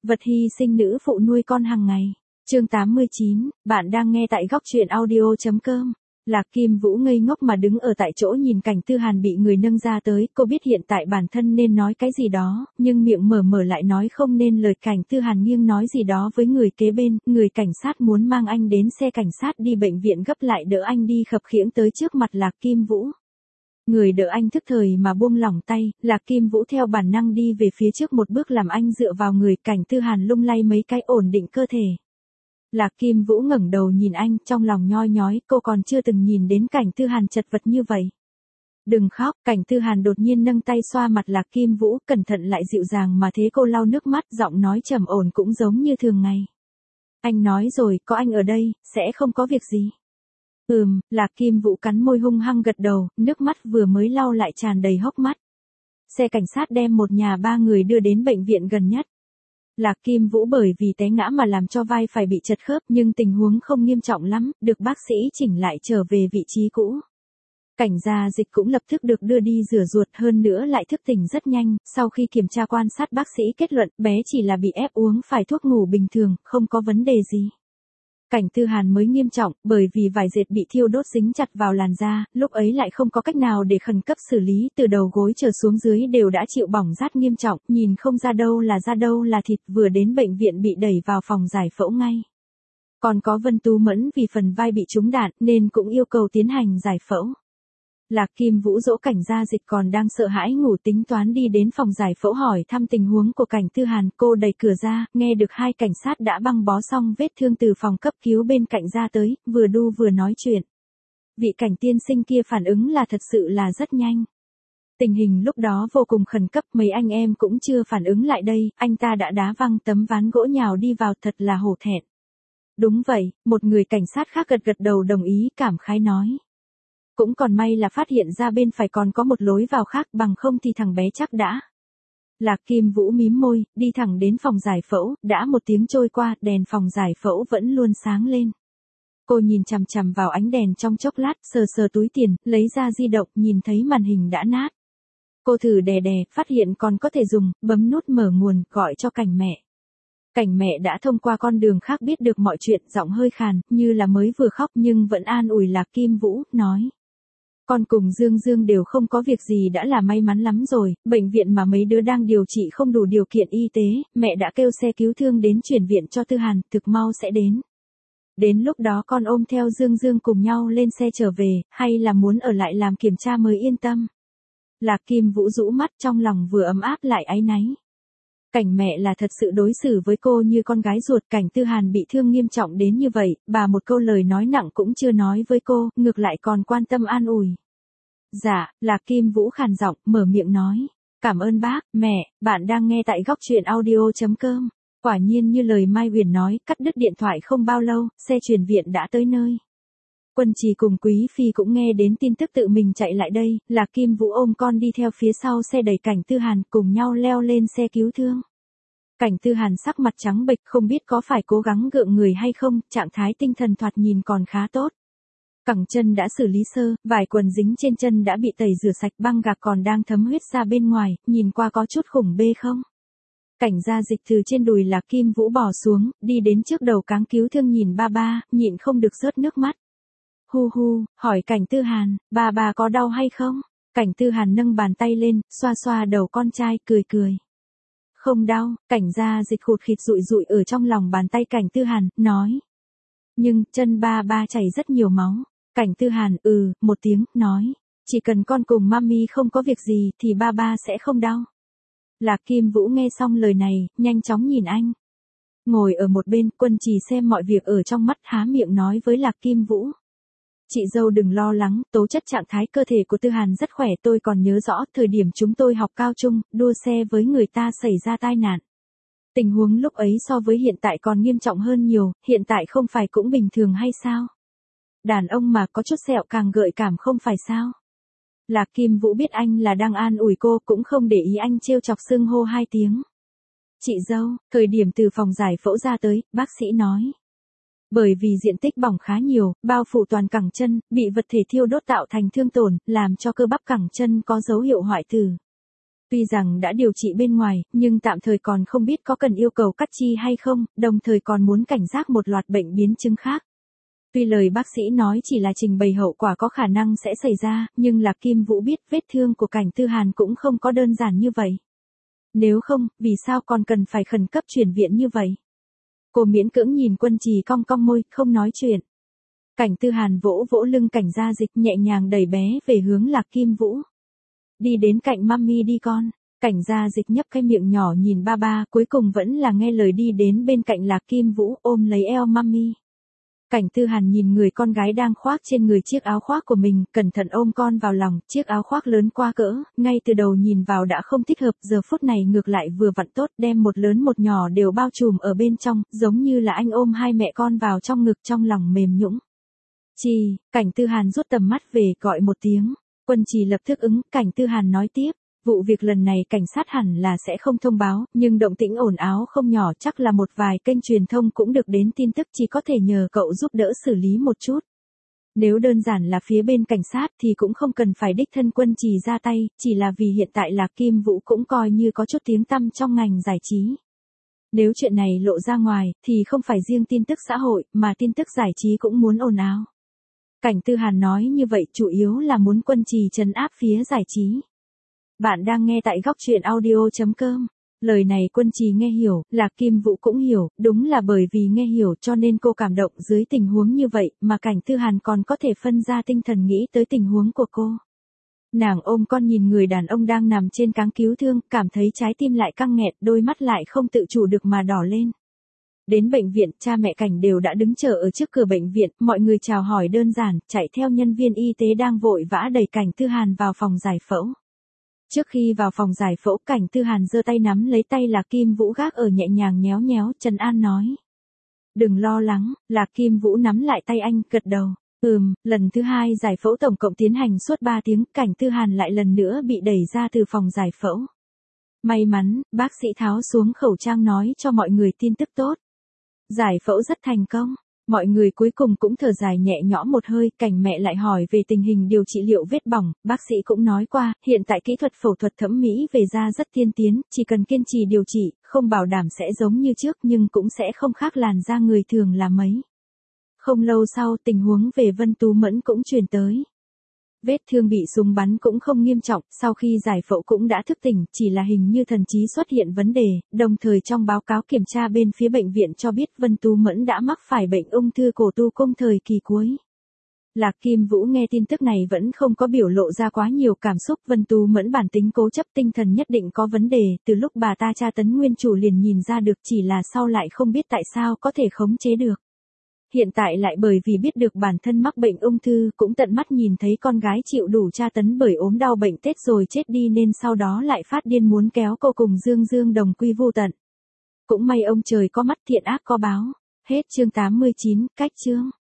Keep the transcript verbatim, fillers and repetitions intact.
Vật hy sinh nữ phụ nuôi con hàng ngày. Chương tám mươi chín, bạn đang nghe tại góc truyện audio chấm com. Lạc Kim Vũ ngây ngốc mà đứng ở tại chỗ nhìn cảnh Tư Hàn bị người nâng ra tới, cô biết hiện tại bản thân nên nói cái gì đó, nhưng miệng mở mở lại nói không nên lời. Cảnh Tư Hàn nghiêng nói gì đó với người kế bên, người cảnh sát muốn mang anh đến xe cảnh sát đi bệnh viện gấp lại đỡ anh đi khập khiễng tới trước mặt Lạc Kim Vũ. Người đỡ anh thức thời mà buông lỏng tay, Lạc Kim Vũ theo bản năng đi về phía trước một bước làm anh dựa vào người. Cảnh Tư Hàn lung lay mấy cái ổn định cơ thể. Lạc Kim Vũ ngẩng đầu nhìn anh, trong lòng nhoi nhói, cô còn chưa từng nhìn đến Cảnh Tư Hàn chật vật như vậy. Đừng khóc, Cảnh Tư Hàn đột nhiên nâng tay xoa mặt Lạc Kim Vũ, cẩn thận lại dịu dàng mà thế cô lau nước mắt, giọng nói trầm ổn cũng giống như thường ngày. Anh nói rồi, có anh ở đây, sẽ không có việc gì. Ừm, Lạc Kim Vũ cắn môi hung hăng gật đầu, nước mắt vừa mới lau lại tràn đầy hốc mắt. Xe cảnh sát đem một nhà ba người đưa đến bệnh viện gần nhất. Lạc Kim Vũ bởi vì té ngã mà làm cho vai phải bị chật khớp, nhưng tình huống không nghiêm trọng lắm, được bác sĩ chỉnh lại trở về vị trí cũ. Cảnh Gia Dịch cũng lập tức được đưa đi rửa ruột, hơn nữa lại thức tỉnh rất nhanh. Sau khi kiểm tra quan sát, bác sĩ kết luận bé chỉ là bị ép uống phải thuốc ngủ bình thường, không có vấn đề gì. Cảnh Tư Hàn mới nghiêm trọng, bởi vì vải dệt bị thiêu đốt dính chặt vào làn da, lúc ấy lại không có cách nào để khẩn cấp xử lý, từ đầu gối trở xuống dưới đều đã chịu bỏng rát nghiêm trọng, nhìn không ra đâu là da đâu là thịt, vừa đến bệnh viện bị đẩy vào phòng giải phẫu ngay. Còn có Vân Tu Mẫn vì phần vai bị trúng đạn nên cũng yêu cầu tiến hành giải phẫu. Lạc Kim Vũ dỗ Cảnh Gia Dịch còn đang sợ hãi ngủ, tính toán đi đến phòng giải phẫu hỏi thăm tình huống của Cảnh Tư Hàn. Cô đẩy cửa ra, nghe được hai cảnh sát đã băng bó xong vết thương từ phòng cấp cứu bên cạnh ra tới, vừa đu vừa nói chuyện. Vị Cảnh tiên sinh kia phản ứng là thật sự là rất nhanh. Tình hình lúc đó vô cùng khẩn cấp, mấy anh em cũng chưa phản ứng lại đây, anh ta đã đá văng tấm ván gỗ nhào đi vào, thật là hổ thẹn. Đúng vậy, một người cảnh sát khác gật gật đầu đồng ý, cảm khái nói. Cũng còn may là phát hiện ra bên phải còn có một lối vào khác, bằng không thì thằng bé chắc đã. Lạc Kim Vũ mím môi, đi thẳng đến phòng giải phẫu, đã một tiếng trôi qua, đèn phòng giải phẫu vẫn luôn sáng lên. Cô nhìn chằm chằm vào ánh đèn trong chốc lát, sờ sờ túi tiền, lấy ra di động, nhìn thấy màn hình đã nát. Cô thử đè đè, phát hiện còn có thể dùng, bấm nút mở nguồn, gọi cho Cảnh mẹ. Cảnh mẹ đã thông qua con đường khác biết được mọi chuyện, giọng hơi khàn, như là mới vừa khóc nhưng vẫn an ủi Lạc Kim Vũ, nói. Con cùng Dương Dương đều không có việc gì đã là may mắn lắm rồi, bệnh viện mà mấy đứa đang điều trị không đủ điều kiện y tế, mẹ đã kêu xe cứu thương đến chuyển viện cho Tư Hàn, thực mau sẽ đến. Đến lúc đó con ôm theo Dương Dương cùng nhau lên xe trở về, hay là muốn ở lại làm kiểm tra mới yên tâm. Lạc Kim Vũ rũ mắt, trong lòng vừa ấm áp lại áy náy. Cảnh mẹ là thật sự đối xử với cô như con gái ruột. Cảnh Tư Hàn bị thương nghiêm trọng đến như vậy, bà một câu lời nói nặng cũng chưa nói với cô, ngược lại còn quan tâm an ủi. Dạ, Lạc Kim Vũ khàn giọng, mở miệng nói. Cảm ơn bác, mẹ, bạn đang nghe tại góc truyện audio chấm com. Quả nhiên như lời Mai Huyền nói, cắt đứt điện thoại không bao lâu, xe chuyển viện đã tới nơi. Quân Trì cùng Quý Phi cũng nghe đến tin tức tự mình chạy lại đây, Lạc Kim Vũ ôm con đi theo phía sau xe đẩy Cảnh Tư Hàn, cùng nhau leo lên xe cứu thương. Cảnh Tư Hàn sắc mặt trắng bệch, không biết có phải cố gắng gượng người hay không, trạng thái tinh thần thoạt nhìn còn khá tốt. Cẳng chân đã xử lý sơ, vải quần dính trên chân đã bị tẩy rửa sạch, băng gạc còn đang thấm huyết ra bên ngoài, nhìn qua có chút khủng bê không? Cảnh Gia Dịch từ trên đùi Lạc Kim Vũ bò xuống, đi đến trước đầu cáng cứu thương nhìn ba ba, nhịn không được rớt nước mắt. Hu hu, hỏi Cảnh Tư Hàn, ba ba có đau hay không? Cảnh Tư Hàn nâng bàn tay lên, xoa xoa đầu con trai, cười cười. Không đau, Cảnh Gia Dịch khụt khịt rụi rụi ở trong lòng bàn tay Cảnh Tư Hàn, nói. Nhưng, chân ba ba chảy rất nhiều máu. Cảnh Tư Hàn, ừ, một tiếng, nói. Chỉ cần con cùng mami không có việc gì, thì ba ba sẽ không đau. Lạc Kim Vũ nghe xong lời này, nhanh chóng nhìn anh. Ngồi ở một bên, Quân Trì xem mọi việc ở trong mắt, há miệng nói với Lạc Kim Vũ. Chị dâu đừng lo lắng, tố chất trạng thái cơ thể của Tư Hàn rất khỏe, tôi còn nhớ rõ, thời điểm chúng tôi học cao trung, đua xe với người ta xảy ra tai nạn. Tình huống lúc ấy so với hiện tại còn nghiêm trọng hơn nhiều, hiện tại không phải cũng bình thường hay sao? Đàn ông mà có chút sẹo càng gợi cảm không phải sao? Lạc Kim Vũ biết anh là đang an ủi cô, cũng không để ý anh trêu chọc xưng hô hai tiếng. Chị dâu, thời điểm từ phòng giải phẫu ra tới, bác sĩ nói. Bởi vì diện tích bỏng khá nhiều, bao phủ toàn cẳng chân, bị vật thể thiêu đốt tạo thành thương tổn, làm cho cơ bắp cẳng chân có dấu hiệu hoại tử. Tuy rằng đã điều trị bên ngoài, nhưng tạm thời còn không biết có cần yêu cầu cắt chi hay không, đồng thời còn muốn cảnh giác một loạt bệnh biến chứng khác. Tuy lời bác sĩ nói chỉ là trình bày hậu quả có khả năng sẽ xảy ra, nhưng Lạc Kim Vũ biết vết thương của Cảnh Tư Hàn cũng không có đơn giản như vậy. Nếu không, vì sao còn cần phải khẩn cấp chuyển viện như vậy? Cô miễn cưỡng nhìn Quân Trì cong cong môi, không nói chuyện. Cảnh Tư Hàn vỗ vỗ lưng Cảnh Gia Dịch nhẹ nhàng đẩy bé về hướng Lạc Kim Vũ. Đi đến cạnh mami đi con. Cảnh Gia Dịch nhấp cái miệng nhỏ nhìn ba ba, cuối cùng vẫn là nghe lời đi đến bên cạnh Lạc Kim Vũ ôm lấy eo mami. Cảnh Tư Hàn nhìn người con gái đang khoác trên người chiếc áo khoác của mình, cẩn thận ôm con vào lòng, chiếc áo khoác lớn qua cỡ, ngay từ đầu nhìn vào đã không thích hợp, giờ phút này ngược lại vừa vặn tốt, đem một lớn một nhỏ đều bao trùm ở bên trong, giống như là anh ôm hai mẹ con vào trong ngực trong lòng mềm nhũn. Trì, Cảnh Tư Hàn rút tầm mắt về gọi một tiếng, Quân Trì lập tức ứng, Cảnh Tư Hàn nói tiếp. Vụ việc lần này cảnh sát hẳn là sẽ không thông báo, nhưng động tĩnh ồn ào không nhỏ, chắc là một vài kênh truyền thông cũng được đến tin tức, chỉ có thể nhờ cậu giúp đỡ xử lý một chút. Nếu đơn giản là phía bên cảnh sát thì cũng không cần phải đích thân Quân Trì ra tay, chỉ là vì hiện tại Lạc Kim Vũ cũng coi như có chút tiếng tăm trong ngành giải trí. Nếu chuyện này lộ ra ngoài, thì không phải riêng tin tức xã hội, mà tin tức giải trí cũng muốn ồn ào. Cảnh Tư Hàn nói như vậy chủ yếu là muốn Quân Trì trấn áp phía giải trí. Bạn đang nghe tại góc truyện audio chấm com. Lời này Quân Trì nghe hiểu, Lạc Kim Vũ cũng hiểu, đúng là bởi vì nghe hiểu cho nên cô cảm động dưới tình huống như vậy, mà Cảnh Tư Hàn còn có thể phân ra tinh thần nghĩ tới tình huống của cô. Nàng ôm con nhìn người đàn ông đang nằm trên cáng cứu thương, cảm thấy trái tim lại căng nghẹt, đôi mắt lại không tự chủ được mà đỏ lên. Đến bệnh viện, cha mẹ Cảnh đều đã đứng chờ ở trước cửa bệnh viện, mọi người chào hỏi đơn giản, chạy theo nhân viên y tế đang vội vã đẩy Cảnh Tư Hàn vào phòng giải phẫu. Trước khi vào phòng giải phẫu, Cảnh Tư Hàn giơ tay nắm lấy tay Lạc Kim Vũ gác ở nhẹ nhàng nhéo nhéo, trấn an nói. Đừng lo lắng, Lạc Kim Vũ nắm lại tay anh, gật đầu. Ừm, lần thứ hai giải phẫu tổng cộng tiến hành suốt ba tiếng, Cảnh Tư Hàn lại lần nữa bị đẩy ra từ phòng giải phẫu. May mắn, bác sĩ tháo xuống khẩu trang nói cho mọi người tin tức tốt. Giải phẫu rất thành công. Mọi người cuối cùng cũng thở dài nhẹ nhõm một hơi, Cảnh mẹ lại hỏi về tình hình điều trị liệu vết bỏng, bác sĩ cũng nói qua, hiện tại kỹ thuật phẫu thuật thẩm mỹ về da rất tiên tiến, chỉ cần kiên trì điều trị, không bảo đảm sẽ giống như trước nhưng cũng sẽ không khác làn da người thường là mấy. Không lâu sau, tình huống về Vân Tú Mẫn cũng truyền tới. Vết thương bị súng bắn cũng không nghiêm trọng, sau khi giải phẫu cũng đã thức tỉnh, chỉ là hình như thần trí xuất hiện vấn đề, đồng thời trong báo cáo kiểm tra bên phía bệnh viện cho biết Vân Tú Mẫn đã mắc phải bệnh ung thư cổ tu cung thời kỳ cuối. Lạc Kim Vũ nghe tin tức này vẫn không có biểu lộ ra quá nhiều cảm xúc, Vân Tú Mẫn bản tính cố chấp, tinh thần nhất định có vấn đề, từ lúc bà ta tra tấn nguyên chủ liền nhìn ra được, chỉ là sau lại không biết tại sao có thể khống chế được. Hiện tại lại bởi vì biết được bản thân mắc bệnh ung thư, cũng tận mắt nhìn thấy con gái chịu đủ tra tấn bởi ốm đau bệnh tết rồi chết đi nên sau đó lại phát điên muốn kéo cô cùng Dương Dương đồng quy vô tận. Cũng may ông trời có mắt, thiện ác có báo. Hết chương tám mươi chín, cách chương.